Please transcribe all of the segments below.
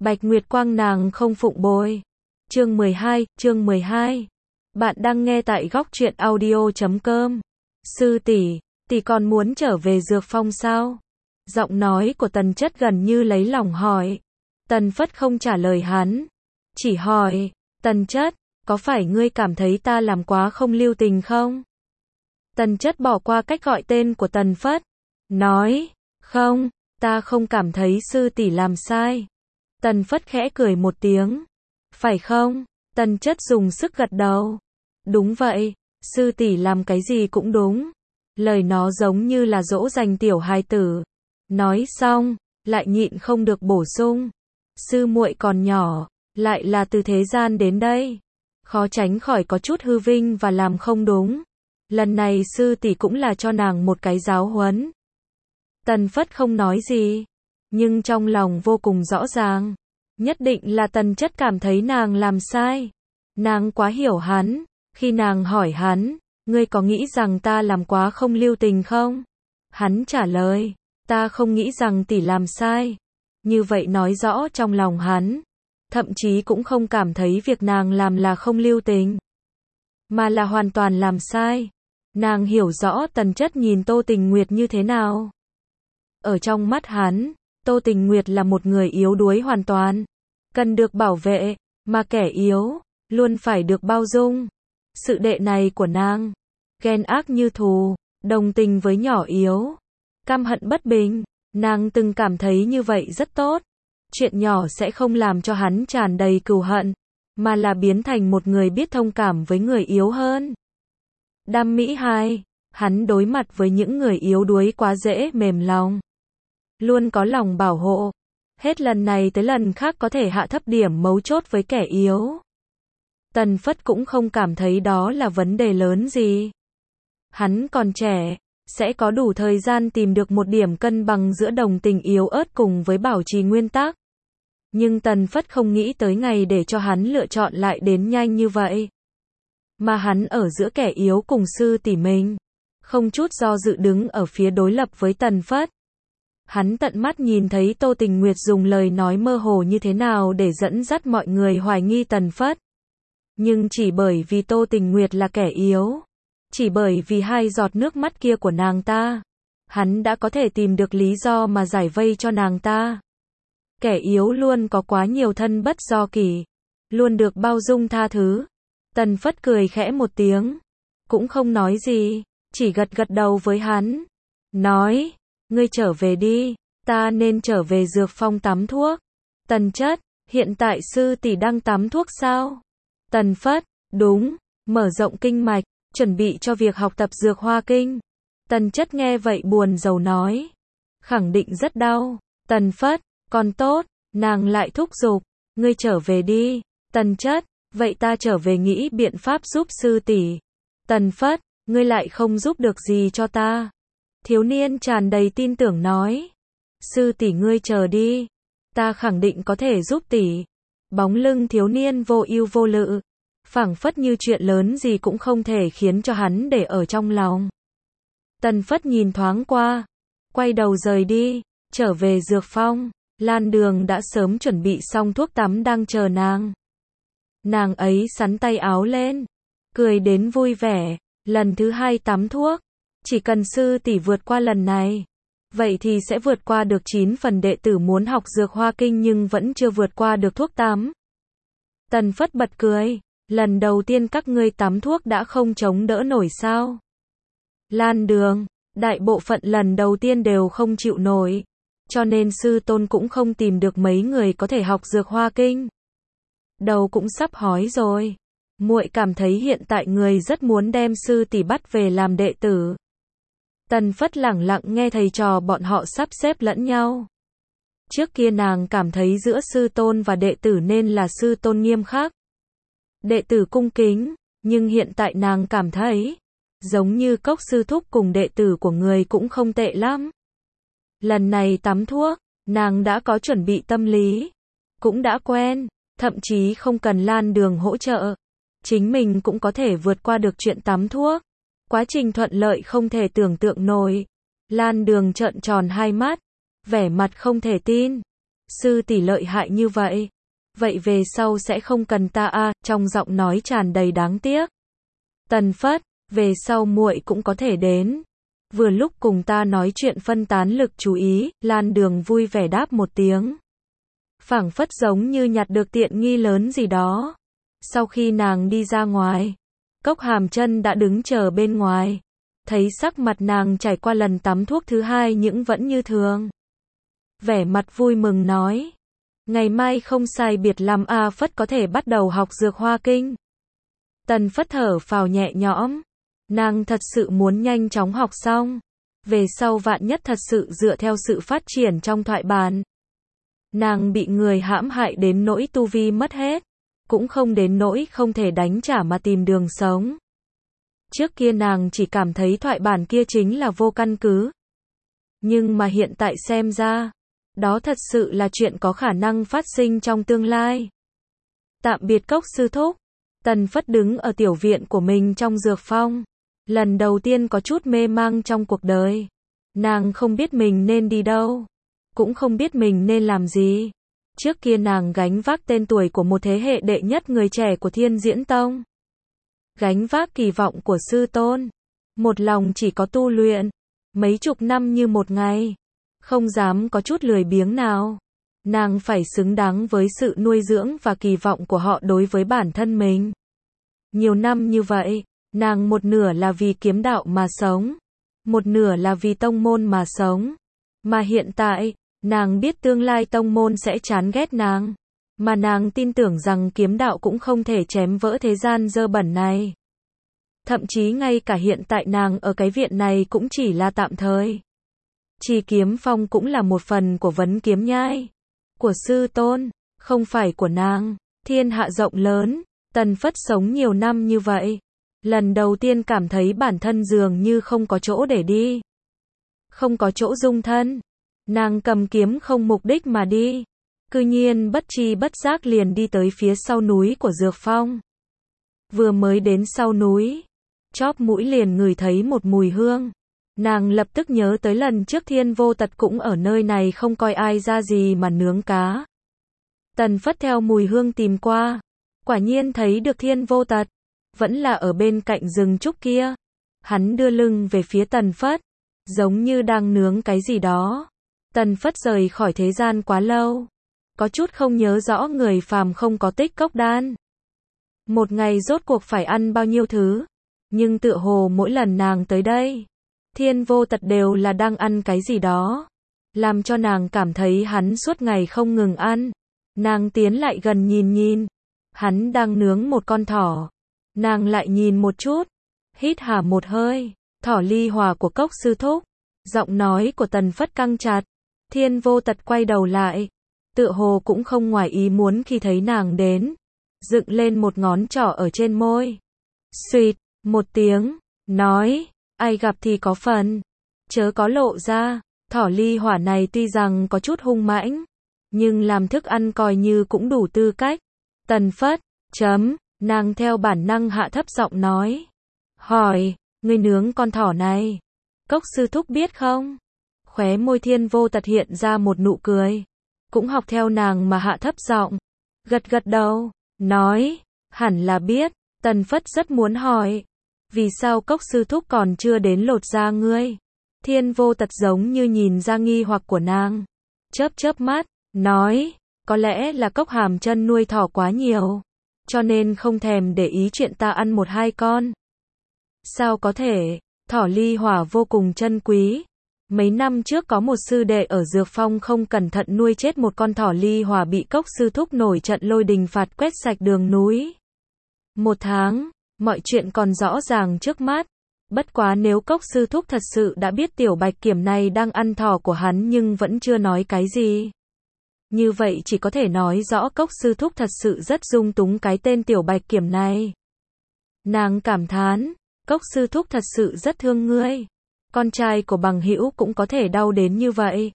Bạch Nguyệt Quang nàng không phụng bồi. Chương 12. Bạn đang nghe tại góc truyện audio.com. Sư tỷ, tỷ còn muốn trở về Dược Phong sao? Giọng nói của Tần Chất gần như lấy lòng hỏi. Tần Phất không trả lời hắn, chỉ hỏi, Tần Chất, có phải ngươi cảm thấy ta làm quá không lưu tình không? Tần Chất bỏ qua cách gọi tên của Tần Phất, nói, không, ta không cảm thấy sư tỷ làm sai. Tần Phất khẽ cười một tiếng, phải không? Tần Chất dùng sức gật đầu, đúng vậy, sư tỷ làm cái gì cũng đúng. Lời nó giống như là dỗ dành tiểu hài tử. Nói xong, lại nhịn không được bổ sung, sư muội còn nhỏ, lại là từ thế gian đến đây, khó tránh khỏi có chút hư vinh và làm không đúng. Lần này sư tỷ cũng là cho nàng một cái giáo huấn. Tần Phất không nói gì, nhưng trong lòng vô cùng rõ ràng, nhất định là Tần Chất cảm thấy nàng làm sai. Nàng quá hiểu hắn, khi nàng hỏi hắn, ngươi có nghĩ rằng ta làm quá không lưu tình không? Hắn trả lời, ta không nghĩ rằng tỷ làm sai. Như vậy nói rõ trong lòng hắn, thậm chí cũng không cảm thấy việc nàng làm là không lưu tình, mà là hoàn toàn làm sai. Nàng hiểu rõ Tần Chất nhìn Tô Tình Nguyệt như thế nào. Ở trong mắt hắn, Tô Tình Nguyệt là một người yếu đuối hoàn toàn, cần được bảo vệ, mà kẻ yếu luôn phải được bao dung. Sự đệ này của nàng, ghen ác như thù, đồng tình với nhỏ yếu, căm hận bất bình, nàng từng cảm thấy như vậy rất tốt. Chuyện nhỏ sẽ không làm cho hắn tràn đầy cừu hận, mà là biến thành một người biết thông cảm với người yếu hơn. Đam Mỹ 2, hắn đối mặt với những người yếu đuối quá dễ mềm lòng, luôn có lòng bảo hộ, hết lần này tới lần khác có thể hạ thấp điểm mấu chốt với kẻ yếu. Tần Phất cũng không cảm thấy đó là vấn đề lớn gì. Hắn còn trẻ, sẽ có đủ thời gian tìm được một điểm cân bằng giữa đồng tình yếu ớt cùng với bảo trì nguyên tắc. Nhưng Tần Phất không nghĩ tới ngày để cho hắn lựa chọn lại đến nhanh như vậy. Mà hắn ở giữa kẻ yếu cùng sư tỷ mình, không chút do dự đứng ở phía đối lập với Tần Phất. Hắn tận mắt nhìn thấy Tô Tình Nguyệt dùng lời nói mơ hồ như thế nào để dẫn dắt mọi người hoài nghi Tần Phất. Nhưng chỉ bởi vì Tô Tình Nguyệt là kẻ yếu, chỉ bởi vì hai giọt nước mắt kia của nàng ta, hắn đã có thể tìm được lý do mà giải vây cho nàng ta. Kẻ yếu luôn có quá nhiều thân bất do kỷ, luôn được bao dung tha thứ. Tần Phất cười khẽ một tiếng, cũng không nói gì, chỉ gật gật đầu với hắn, nói, ngươi trở về đi, ta nên trở về Dược Phong tắm thuốc. Tần Chất, hiện tại sư tỷ đang tắm thuốc sao? Tần Phất, đúng, mở rộng kinh mạch, chuẩn bị cho việc học tập dược hoa kinh. Tần Chất nghe vậy buồn rầu nói, khẳng định rất đau. Tần Phất, còn tốt, nàng lại thúc giục, ngươi trở về đi. Tần Chất, vậy ta trở về nghĩ biện pháp giúp sư tỷ. Tần Phất, ngươi lại không giúp được gì cho ta. Thiếu niên tràn đầy tin tưởng nói, sư tỷ ngươi chờ đi, ta khẳng định có thể giúp tỷ. Bóng lưng thiếu niên vô ưu vô lự, phảng phất như chuyện lớn gì cũng không thể khiến cho hắn để ở trong lòng. Tần Phất nhìn thoáng qua, quay đầu rời đi, trở về Dược Phong. Lan Đường đã sớm chuẩn bị xong thuốc tắm đang chờ nàng. Nàng ấy xắn tay áo lên, cười đến vui vẻ, lần thứ 2 tắm thuốc, chỉ cần sư tỷ vượt qua lần này, vậy thì sẽ vượt qua được 9 phần đệ tử muốn học dược hoa kinh nhưng vẫn chưa vượt qua được thuốc tắm. Tần Phất bật cười, lần đầu tiên các ngươi tắm thuốc đã không chống đỡ nổi sao? Lan Đường, đại bộ phận lần đầu tiên đều không chịu nổi, cho nên sư tôn cũng không tìm được mấy người có thể học dược hoa kinh. Đầu cũng sắp hói rồi. Muội cảm thấy hiện tại người rất muốn đem sư tỷ bắt về làm đệ tử. Tần Phất lẳng lặng nghe thầy trò bọn họ sắp xếp lẫn nhau. Trước kia nàng cảm thấy giữa sư tôn và đệ tử nên là sư tôn nghiêm khắc, đệ tử cung kính, nhưng hiện tại nàng cảm thấy, giống như Cốc sư thúc cùng đệ tử của người cũng không tệ lắm. Lần này tắm thuốc, nàng đã có chuẩn bị tâm lý, cũng đã quen, thậm chí không cần Lan Đường hỗ trợ, chính mình cũng có thể vượt qua được chuyện tắm thuốc. Quá trình thuận lợi không thể tưởng tượng nổi. Lan Đường trợn tròn hai mắt, vẻ mặt không thể tin. Sư tỷ lợi hại như vậy. Vậy về sau sẽ không cần ta à, trong giọng nói tràn đầy đáng tiếc. Tần Phất, về sau muội cũng có thể đến. Vừa lúc cùng ta nói chuyện phân tán lực chú ý, Lan Đường vui vẻ đáp một tiếng. Phảng phất giống như nhặt được tiện nghi lớn gì đó. Sau khi nàng đi ra ngoài, Cốc Hàm Chân đã đứng chờ bên ngoài. Thấy sắc mặt nàng trải qua lần tắm thuốc thứ hai nhưng vẫn như thường. Vẻ mặt vui mừng nói. Ngày mai không sai biệt lắm A Phất có thể bắt đầu học dược hoa kinh. Tần Phất thở phào nhẹ nhõm. Nàng thật sự muốn nhanh chóng học xong. Về sau vạn nhất thật sự dựa theo sự phát triển trong thoại bản. Nàng bị người hãm hại đến nỗi tu vi mất hết. Cũng không đến nỗi không thể đánh trả mà tìm đường sống. Trước kia nàng chỉ cảm thấy thoại bản kia chính là vô căn cứ. Nhưng mà hiện tại xem ra, đó thật sự là chuyện có khả năng phát sinh trong tương lai. Tạm biệt Cốc sư thúc. Tần Phất đứng ở tiểu viện của mình trong dược phong. Lần đầu tiên có chút mê mang trong cuộc đời. Nàng không biết mình nên đi đâu. Cũng không biết mình nên làm gì. Trước kia nàng gánh vác tên tuổi của một thế hệ đệ nhất người trẻ của Thiên Diễn Tông. Gánh vác kỳ vọng của sư tôn. Một lòng chỉ có tu luyện. Mấy chục năm như một ngày. Không dám có chút lười biếng nào. Nàng phải xứng đáng với sự nuôi dưỡng và kỳ vọng của họ đối với bản thân mình. Nhiều năm như vậy, nàng một nửa là vì kiếm đạo mà sống. Một nửa là vì tông môn mà sống. Mà hiện tại, nàng biết tương lai tông môn sẽ chán ghét nàng. Mà nàng tin tưởng rằng kiếm đạo cũng không thể chém vỡ thế gian dơ bẩn này. Thậm chí ngay cả hiện tại nàng ở cái viện này cũng chỉ là tạm thời. Chỉ kiếm phong cũng là một phần của vấn kiếm nhai. Của sư tôn, không phải của nàng. Thiên hạ rộng lớn, Tần Phất sống nhiều năm như vậy. Lần đầu tiên cảm thấy bản thân dường như không có chỗ để đi. Không có chỗ dung thân. Nàng cầm kiếm không mục đích mà đi. Cư nhiên bất tri bất giác liền đi tới phía sau núi của Dược Phong. Vừa mới đến sau núi, chóp mũi liền ngửi thấy một mùi hương. Nàng lập tức nhớ tới lần trước Thiên Vô Tật cũng ở nơi này không coi ai ra gì mà nướng cá. Tần Phất theo mùi hương tìm qua. Quả nhiên thấy được Thiên Vô Tật. Vẫn là ở bên cạnh rừng trúc kia. Hắn đưa lưng về phía Tần Phất. Giống như đang nướng cái gì đó. Tần Phất rời khỏi thế gian quá lâu. Có chút không nhớ rõ người phàm không có tích cốc đan. Một ngày rốt cuộc phải ăn bao nhiêu thứ. Nhưng tựa hồ mỗi lần nàng tới đây, Thiên Vô Tật đều là đang ăn cái gì đó. Làm cho nàng cảm thấy hắn suốt ngày không ngừng ăn. Nàng tiến lại gần nhìn nhìn. Hắn đang nướng một con thỏ. Nàng lại nhìn một chút. Hít hà một hơi. Thỏ ly hòa của Cốc sư thúc. Giọng nói của Tần Phất căng chặt. Thiên Vô Tật quay đầu lại. Tựa hồ cũng không ngoài ý muốn khi thấy nàng đến. Dựng lên một ngón trỏ ở trên môi. Xuyệt, một tiếng. Nói, ai gặp thì có phần. Chớ có lộ ra. Thỏ ly hỏa này tuy rằng có chút hung mãnh. Nhưng làm thức ăn coi như cũng đủ tư cách. Tần Phất, nàng theo bản năng hạ thấp giọng nói. Hỏi, ngươi nướng con thỏ này. Cốc sư thúc biết không? Khóe môi Thiên Vô Tật hiện ra một nụ cười. Cũng học theo nàng mà hạ thấp giọng. Gật gật đầu, nói, hẳn là biết. Tần Phất rất muốn hỏi. Vì sao Cốc sư thúc còn chưa đến lột da ngươi? Thiên Vô Tật giống như nhìn ra nghi hoặc của nàng. Chớp chớp mắt, nói, có lẽ là Cốc Hàm Chân nuôi thỏ quá nhiều. Cho nên không thèm để ý chuyện ta ăn một hai con. Sao có thể, thỏ ly hỏa vô cùng chân quý. Mấy năm trước có một sư đệ ở Dược Phong không cẩn thận nuôi chết một con thỏ ly hỏa bị Cốc sư thúc nổi trận lôi đình phạt quét sạch đường núi. 1 tháng, mọi chuyện còn rõ ràng trước mắt. Bất quá nếu Cốc sư thúc thật sự đã biết tiểu bạch kiểm này đang ăn thỏ của hắn nhưng vẫn chưa nói cái gì. Như vậy chỉ có thể nói rõ Cốc sư thúc thật sự rất dung túng cái tên tiểu bạch kiểm này. Nàng cảm thán, Cốc sư thúc thật sự rất thương ngươi. Con trai của bằng hữu cũng có thể đau đến như vậy.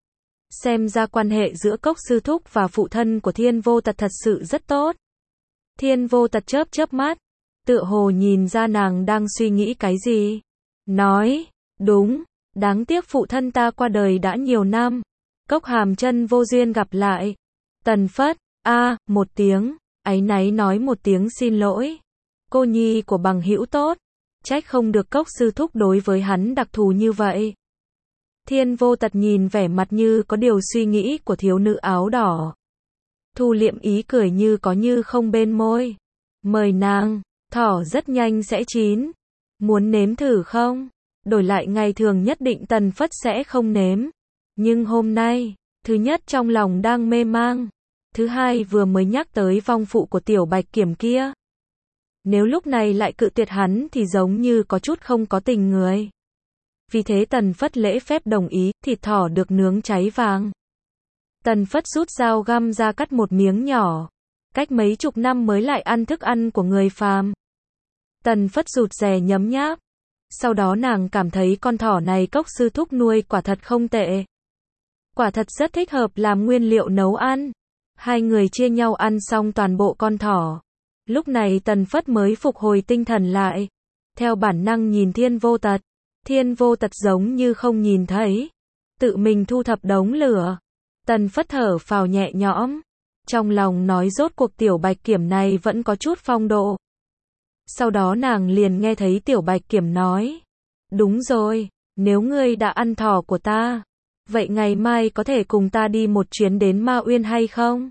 Xem ra quan hệ giữa Cốc sư thúc và phụ thân của Thiên Vô Tật thật sự rất tốt. Thiên Vô Tật chớp chớp mắt, tựa hồ nhìn ra nàng đang suy nghĩ cái gì. Nói, đúng, đáng tiếc phụ thân ta qua đời đã nhiều năm. Cốc Hàm Chân vô duyên gặp lại. Tần Phất, một tiếng, áy náy nói một tiếng xin lỗi. Cô nhi của bằng hữu tốt, trách không được Cốc sư thúc đối với hắn đặc thù như vậy. Thiên Vô Tật nhìn vẻ mặt như có điều suy nghĩ của thiếu nữ áo đỏ. Thu liệm ý cười như có như không bên môi. Mời nàng, thỏ rất nhanh sẽ chín. Muốn nếm thử không? Đổi lại ngày thường nhất định Tần Phất sẽ không nếm. Nhưng hôm nay, thứ nhất trong lòng đang mê mang. Thứ hai vừa mới nhắc tới vong phụ của Tiểu Bạch Kiểm kia. Nếu lúc này lại cự tuyệt hắn thì giống như có chút không có tình người. Vì thế Tần Phất lễ phép đồng ý, thịt thỏ được nướng cháy vàng. Tần Phất rút dao găm ra cắt một miếng nhỏ. Cách mấy chục năm mới lại ăn thức ăn của người phàm. Tần Phất rụt rè nhấm nháp. Sau đó nàng cảm thấy con thỏ này Cốc sư thúc nuôi quả thật không tệ. Quả thật rất thích hợp làm nguyên liệu nấu ăn. Hai người chia nhau ăn xong toàn bộ con thỏ. Lúc này Tần Phất mới phục hồi tinh thần lại. Theo bản năng nhìn Thiên Vô Tật. Thiên Vô Tật giống như không nhìn thấy. Tự mình thu thập đống lửa. Tần Phất thở phào nhẹ nhõm. Trong lòng nói rốt cuộc Tiểu Bạch Kiểm này vẫn có chút phong độ. Sau đó nàng liền nghe thấy Tiểu Bạch Kiểm nói. Đúng rồi, nếu ngươi đã ăn thỏ của ta, vậy ngày mai có thể cùng ta đi một chuyến đến Ma Uyên hay không?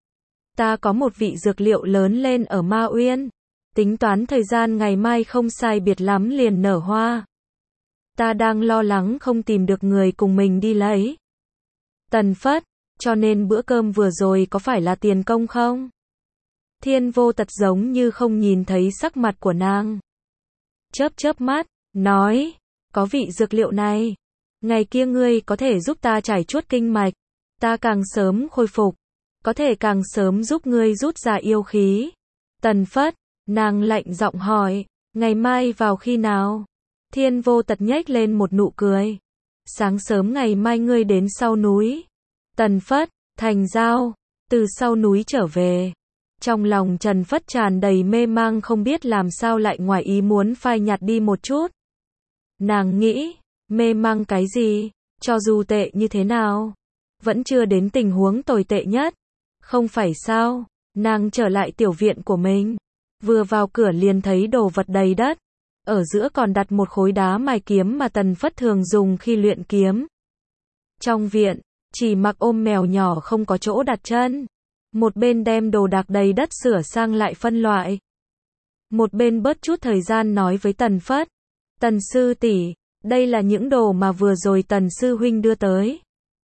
Ta có một vị dược liệu lớn lên ở Ma Uyên. Tính toán thời gian ngày mai không sai biệt lắm liền nở hoa. Ta đang lo lắng không tìm được người cùng mình đi lấy. Tần Phất, cho nên bữa cơm vừa rồi có phải là tiền công không? Thiên Vô Tật giống như không nhìn thấy sắc mặt của nàng. Chớp chớp mắt, nói, có vị dược liệu này. Ngày kia ngươi có thể giúp ta trải chuốt kinh mạch. Ta càng sớm khôi phục. Có thể càng sớm giúp ngươi rút ra yêu khí. Tần Phất, nàng lạnh giọng hỏi, ngày mai vào khi nào? Thiên Vô Tật nhếch lên một nụ cười. Sáng sớm ngày mai ngươi đến sau núi. Tần Phất, thành giao, từ sau núi trở về. Trong lòng Trần Phất tràn đầy mê mang không biết làm sao lại ngoài ý muốn phai nhạt đi một chút. Nàng nghĩ, mê mang cái gì, cho dù tệ như thế nào, vẫn chưa đến tình huống tồi tệ nhất. Không phải sao, nàng trở lại tiểu viện của mình. Vừa vào cửa liền thấy đồ vật đầy đất. Ở giữa còn đặt một khối đá mài kiếm mà Tần Phất thường dùng khi luyện kiếm. Trong viện, chỉ mặc ôm mèo nhỏ không có chỗ đặt chân. Một bên đem đồ đạc đầy đất sửa sang lại phân loại. Một bên bớt chút thời gian nói với Tần Phất. Tần sư tỷ, đây là những đồ mà vừa rồi Tần sư huynh đưa tới.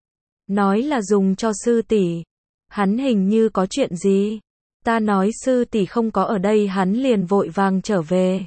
Nói là dùng cho sư tỷ. Hắn hình như có chuyện gì. Ta nói sư tỷ không có ở đây hắn liền vội vàng trở về.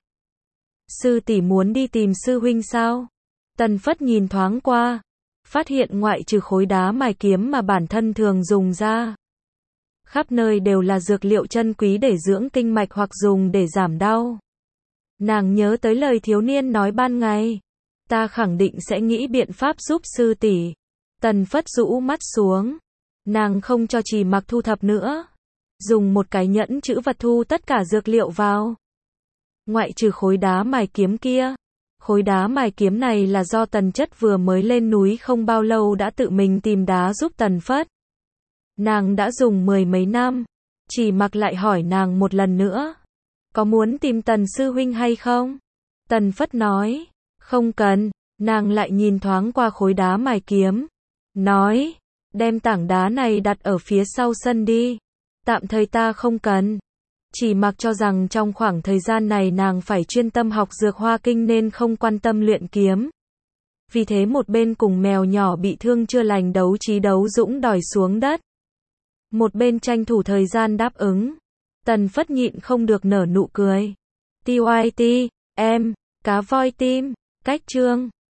Sư tỷ muốn đi tìm sư huynh sao? Tần Phất nhìn thoáng qua. Phát hiện ngoại trừ khối đá mài kiếm mà bản thân thường dùng ra. Khắp nơi đều là dược liệu chân quý để dưỡng kinh mạch hoặc dùng để giảm đau. Nàng nhớ tới lời thiếu niên nói ban ngày. Ta khẳng định sẽ nghĩ biện pháp giúp sư tỷ. Tần Phất rũ mắt xuống. Nàng không cho Trì Mặc thu thập nữa. Dùng một cái nhẫn chữ vật thu tất cả dược liệu vào. Ngoại trừ khối đá mài kiếm kia. Khối đá mài kiếm này là do Tần Chất vừa mới lên núi không bao lâu đã tự mình tìm đá giúp Tần Phất. Nàng đã dùng 10 mấy năm. Trì Mặc lại hỏi nàng một lần nữa. Có muốn tìm Tần sư huynh hay không? Tần Phất nói. Không cần. Nàng lại nhìn thoáng qua khối đá mài kiếm. Nói. Đem tảng đá này đặt ở phía sau sân đi. Tạm thời ta không cần. Trì Mặc cho rằng trong khoảng thời gian này nàng phải chuyên tâm học dược hoa kinh nên không quan tâm luyện kiếm. Vì thế một bên cùng mèo nhỏ bị thương chưa lành đấu trí đấu dũng đòi xuống đất. Một bên tranh thủ thời gian đáp ứng. Tần Phất nhịn không được nở nụ cười. TYT, em, cá voi tim, cách chương.